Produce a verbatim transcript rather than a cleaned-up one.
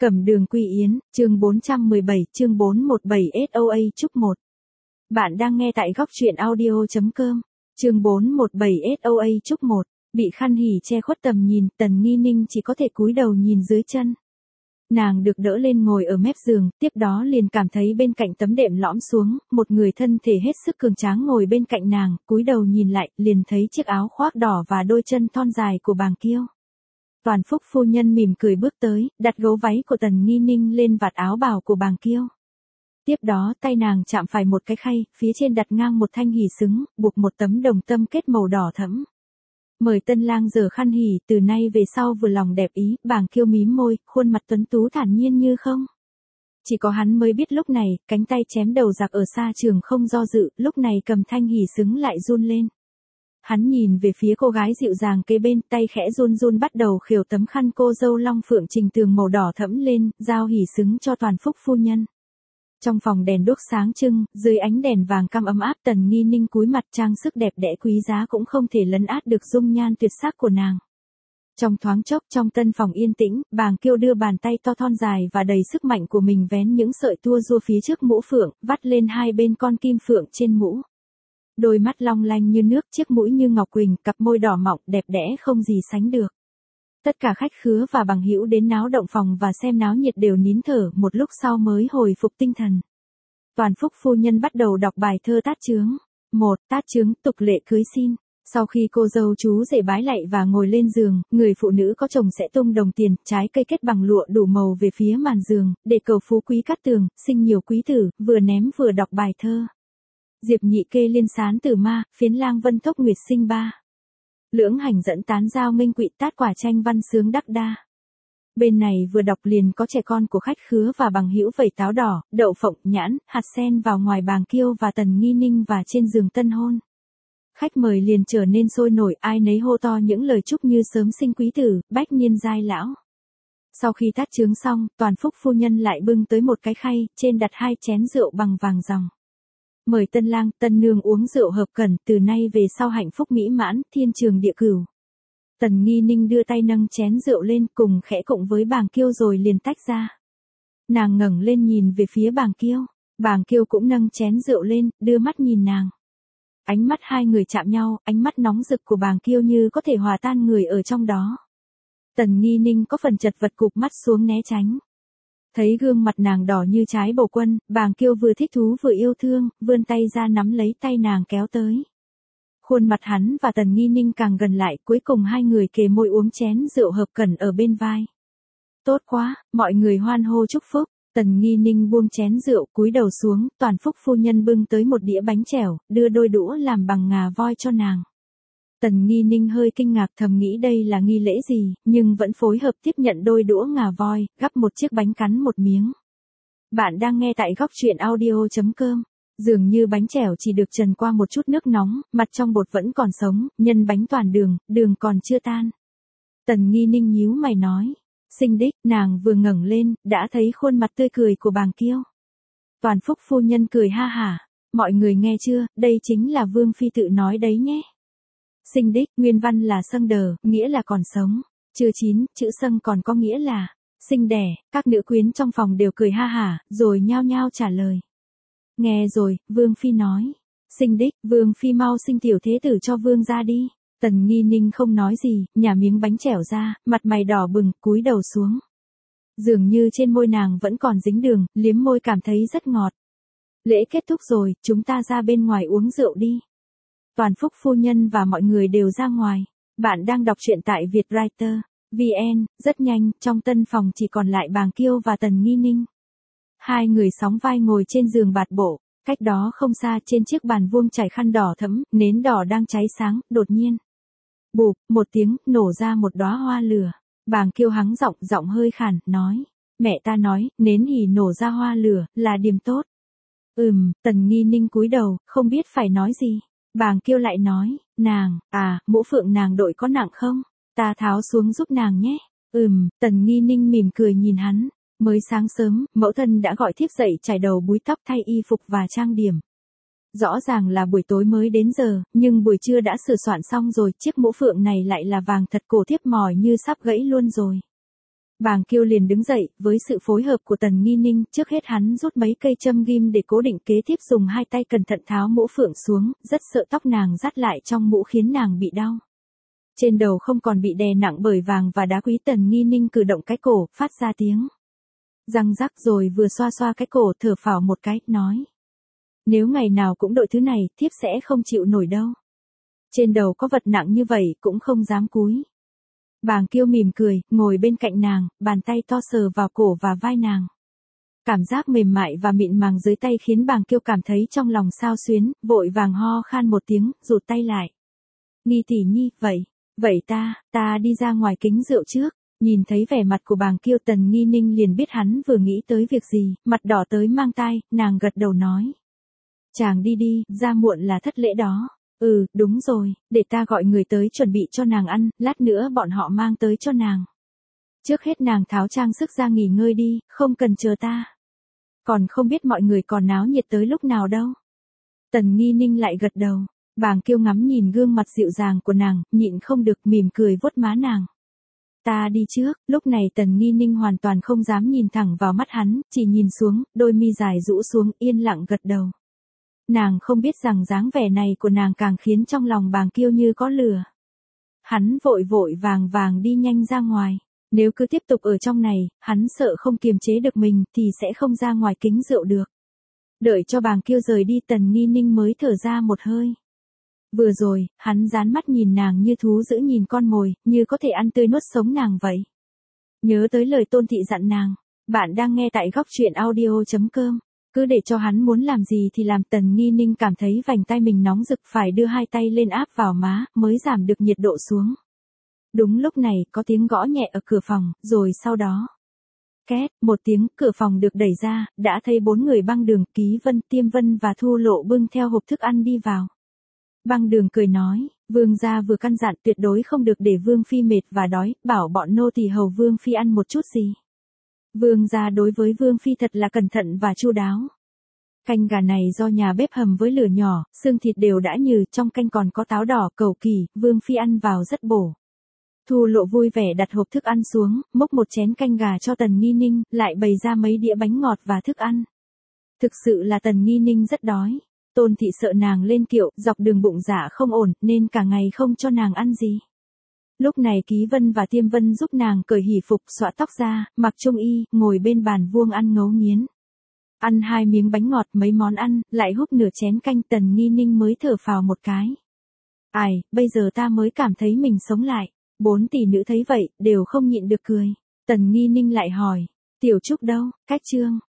Cẩm Đường Quy Yến, chương bốn trăm mười bảy, chương bốn trăm mười bảy ét o a chúc một. Bạn đang nghe tại góc truyện audio chấm com. Chương bốn trăm mười bảy ét o a chúc một. Bị khăn hỉ che khuất tầm nhìn, Tần Nghi Ninh chỉ có thể cúi đầu nhìn dưới chân. Nàng được đỡ lên ngồi ở mép giường, tiếp đó liền cảm thấy bên cạnh tấm đệm lõm xuống, một người thân thể hết sức cường tráng ngồi bên cạnh nàng, cúi đầu nhìn lại, liền thấy chiếc áo khoác đỏ và đôi chân thon dài của Bàng Kiêu. Toàn Phúc phu nhân mỉm cười bước tới, đặt gấu váy của Tần Nghi Ninh lên vạt áo bào của Bàng Kiêu. Tiếp đó tay nàng chạm phải một cái khay, phía trên đặt ngang một thanh hỉ xứng, buộc một tấm đồng tâm kết màu đỏ thẫm. Mời tân lang giở khăn hỉ, từ nay về sau vừa lòng đẹp ý, Bàng Kiêu mím môi, khuôn mặt tuấn tú thản nhiên như không. Chỉ có hắn mới biết lúc này, cánh tay chém đầu giặc ở xa trường không do dự, lúc này cầm thanh hỉ xứng lại run lên. Hắn nhìn về phía cô gái dịu dàng kế bên, tay khẽ run run bắt đầu khều tấm khăn cô dâu long phượng trình tường màu đỏ thẫm lên, giao hỉ xứng cho Toàn Phúc phu nhân. Trong phòng đèn đuốc sáng trưng, dưới ánh đèn vàng cam ấm áp, Tần Nghi Ninh cúi mặt, trang sức đẹp đẽ quý giá cũng không thể lấn át được dung nhan tuyệt sắc của nàng. Trong thoáng chốc, trong tân phòng yên tĩnh, Bàng Kiêu đưa bàn tay to thon dài và đầy sức mạnh của mình vén những sợi tua rua phía trước mũ phượng, vắt lên hai bên con kim phượng trên mũ. Đôi mắt long lanh như nước, chiếc mũi như ngọc quỳnh, cặp môi đỏ mọng đẹp đẽ không gì sánh được. Tất cả khách khứa và bằng hữu đến náo động phòng và xem náo nhiệt đều nín thở, một lúc sau mới hồi phục tinh thần. Toàn Phúc phu nhân bắt đầu đọc bài thơ tát chướng. Một, tát chướng, tục lệ cưới xin. Sau khi cô dâu chú rể bái lạy và ngồi lên giường, người phụ nữ có chồng sẽ tung đồng tiền, trái cây kết bằng lụa đủ màu về phía màn giường, để cầu phú quý cát tường, sinh nhiều quý tử, vừa ném vừa đọc bài thơ. Diệp nhị kê liên sán tử ma, phiến lang vân thốc nguyệt sinh ba. Lưỡng hành dẫn tán giao minh quỵ tát quả tranh văn sướng đắc đa. Bên này vừa đọc liền có trẻ con của khách khứa và bằng hữu vẩy táo đỏ, đậu phộng, nhãn, hạt sen vào ngoài Bàng Kiêu và Tần Nghi Ninh và trên giường tân hôn. Khách mời liền trở nên sôi nổi, ai nấy hô to những lời chúc như sớm sinh quý tử, bách niên giai lão. Sau khi tát chướng xong, Toàn Phúc phu nhân lại bưng tới một cái khay, trên đặt hai chén rượu bằng vàng ròng. Mời tân lang, tân nương uống rượu hợp cẩn, từ nay về sau hạnh phúc mỹ mãn, thiên trường địa cửu. Tần Nghi Ninh đưa tay nâng chén rượu lên, cùng khẽ cộng với Bàng Kiêu rồi liền tách ra. Nàng ngẩng lên nhìn về phía Bàng Kiêu, Bàng Kiêu cũng nâng chén rượu lên, đưa mắt nhìn nàng. Ánh mắt hai người chạm nhau, ánh mắt nóng rực của Bàng Kiêu như có thể hòa tan người ở trong đó. Tần Nghi Ninh có phần chật vật cụp mắt xuống né tránh. Thấy gương mặt nàng đỏ như trái bầu quân, Bàng Kiêu vừa thích thú vừa yêu thương, vươn tay ra nắm lấy tay nàng kéo tới. Khuôn mặt hắn và Tần Nghi Ninh càng gần lại, cuối cùng hai người kề môi uống chén rượu hợp cẩn ở bên vai. Tốt quá, mọi người hoan hô chúc phúc. Tần Nghi Ninh buông chén rượu, cúi đầu xuống, Toàn Phúc phu nhân bưng tới một đĩa bánh chèo, đưa đôi đũa làm bằng ngà voi cho nàng. Tần Nghi Ninh hơi kinh ngạc thầm nghĩ đây là nghi lễ gì, nhưng vẫn phối hợp tiếp nhận đôi đũa ngà voi, gắp một chiếc bánh cắn một miếng. Bạn đang nghe tại góc truyện audio chấm com. Dường như bánh chèo chỉ được trần qua một chút nước nóng, mặt trong bột vẫn còn sống, nhân bánh toàn đường, đường còn chưa tan. Tần Nghi Ninh nhíu mày nói. Sinh đích, nàng vừa ngẩng lên, đã thấy khuôn mặt tươi cười của Bàng Kiêu. Toàn Phúc phu nhân cười ha hả. Mọi người nghe chưa, đây chính là Vương Phi tự nói đấy nhé. Sinh đích, nguyên văn là sâng đờ, nghĩa là còn sống. Chưa chín, chữ sâng còn có nghĩa là sinh đẻ. Các nữ quyến trong phòng đều cười ha hả, rồi nhao nhao trả lời. Nghe rồi, Vương Phi nói. Sinh đích, Vương Phi mau sinh tiểu thế tử cho Vương ra đi. Tần Nghi Ninh không nói gì, nhả miếng bánh chèo ra, mặt mày đỏ bừng, cúi đầu xuống. Dường như trên môi nàng vẫn còn dính đường, liếm môi cảm thấy rất ngọt. Lễ kết thúc rồi, chúng ta ra bên ngoài uống rượu đi. Toàn Phúc phu nhân và mọi người đều ra ngoài. Bạn đang đọc truyện tại Vietwriter chấm vn, rất nhanh, trong tân phòng chỉ còn lại Bàng Kiêu và Tần Nghi Ninh. Hai người sóng vai ngồi trên giường bạt bộ, cách đó không xa trên chiếc bàn vuông trải khăn đỏ thẫm, nến đỏ đang cháy sáng, đột nhiên. Bụp, một tiếng, nổ ra một đóa hoa lửa. Bàng Kiêu hắng giọng, giọng hơi khàn, nói. Mẹ ta nói, nến hỉ nổ ra hoa lửa, là điềm tốt. Ừm, Tần Nghi Ninh cúi đầu, không biết phải nói gì. Bàng Kiêu lại nói, nàng, à, mũ phượng nàng đội có nặng không? Ta tháo xuống giúp nàng nhé. Ừm, Tần Nghi Ninh mỉm cười nhìn hắn. Mới sáng sớm, mẫu thân đã gọi thiếp dậy chải đầu búi tóc thay y phục và trang điểm. Rõ ràng là buổi tối mới đến giờ, nhưng buổi trưa đã sửa soạn xong rồi, chiếc mũ phượng này lại là vàng thật, cổ thiếp mỏi như sắp gãy luôn rồi. Bàng Kiêu liền đứng dậy, với sự phối hợp của Tần Nghi Ninh, trước hết hắn rút mấy cây châm ghim để cố định, kế tiếp dùng hai tay cẩn thận tháo mũ phượng xuống, rất sợ tóc nàng dắt lại trong mũ khiến nàng bị đau. Trên đầu không còn bị đè nặng bởi vàng và đá quý. Tần Nghi Ninh cử động cái cổ, phát ra tiếng răng rắc, rồi vừa xoa xoa cái cổ, thở phào một cái, nói. Nếu ngày nào cũng đội thứ này, thiếp sẽ không chịu nổi đâu. Trên đầu có vật nặng như vậy, cũng không dám cúi. Bàng Kiêu mỉm cười, ngồi bên cạnh nàng, bàn tay to sờ vào cổ và vai nàng. Cảm giác mềm mại và mịn màng dưới tay khiến Bàng Kiêu cảm thấy trong lòng xao xuyến, vội vàng ho khan một tiếng, rụt tay lại. Nghi tỷ nhi, vậy, vậy ta, ta đi ra ngoài kính rượu trước. Nhìn thấy vẻ mặt của Bàng Kiêu, Tần Nghi Ninh liền biết hắn vừa nghĩ tới việc gì, mặt đỏ tới mang tai, nàng gật đầu nói. Chàng đi đi, ra muộn là thất lễ đó. Ừ, đúng rồi, để ta gọi người tới chuẩn bị cho nàng ăn, lát nữa bọn họ mang tới cho nàng. Trước hết nàng tháo trang sức ra nghỉ ngơi đi, không cần chờ ta. Còn không biết mọi người còn náo nhiệt tới lúc nào đâu. Tần Nghi Ninh lại gật đầu, Bàng Kiêu ngắm nhìn gương mặt dịu dàng của nàng, nhịn không được mỉm cười vuốt má nàng. Ta đi trước. Lúc này Tần Nghi Ninh hoàn toàn không dám nhìn thẳng vào mắt hắn, chỉ nhìn xuống, đôi mi dài rũ xuống, yên lặng gật đầu. Nàng không biết rằng dáng vẻ này của nàng càng khiến trong lòng Bàng Kiêu như có lửa. Hắn vội vội vàng vàng đi nhanh ra ngoài. Nếu cứ tiếp tục ở trong này, hắn sợ không kiềm chế được mình thì sẽ không ra ngoài kính rượu được. Đợi cho Bàng Kiêu rời đi, Tần Nghi Ninh mới thở ra một hơi. Vừa rồi, hắn dán mắt nhìn nàng như thú dữ nhìn con mồi, như có thể ăn tươi nuốt sống nàng vậy. Nhớ tới lời Tôn thị dặn nàng. Bạn đang nghe tại góc truyện audio chấm com. Cứ để cho hắn muốn làm gì thì làm. Tần Nghi Ninh cảm thấy vành tay mình nóng rực, phải đưa hai tay lên áp vào má, mới giảm được nhiệt độ xuống. Đúng lúc này, có tiếng gõ nhẹ ở cửa phòng, rồi sau đó. Két, một tiếng, cửa phòng được đẩy ra, đã thấy bốn người Băng Đường, Ký Vân, Tiêm Vân và Thu Lộ bưng theo hộp thức ăn đi vào. Băng Đường cười nói, vương gia vừa căn dặn tuyệt đối không được để vương phi mệt và đói, bảo bọn nô tỳ hầu vương phi ăn một chút gì. Vương gia đối với vương phi thật là cẩn thận và chu đáo. Canh gà này do nhà bếp hầm với lửa nhỏ, xương thịt đều đã nhừ, trong canh còn có táo đỏ, cầu kỳ, vương phi ăn vào rất bổ. Thu Lộ vui vẻ đặt hộp thức ăn xuống, múc một chén canh gà cho Tần Nghi Ninh, lại bày ra mấy đĩa bánh ngọt và thức ăn. Thực sự là Tần Nghi Ninh rất đói. Tôn thị sợ nàng lên kiệu, dọc đường bụng dạ không ổn, nên cả ngày không cho nàng ăn gì. Lúc này Ký Vân và Tiêm Vân giúp nàng cởi hỉ phục, xõa tóc ra, mặc trung y, ngồi bên bàn vuông ăn ngấu nghiến. Ăn hai miếng bánh ngọt, mấy món ăn, lại húp nửa chén canh. Tần Nghi Ninh mới thở phào một cái. Ai, bây giờ ta mới cảm thấy mình sống lại. Bốn tỷ nữ thấy vậy, đều không nhịn được cười. Tần Nghi Ninh lại hỏi, Tiểu Trúc đâu, Cách Trương,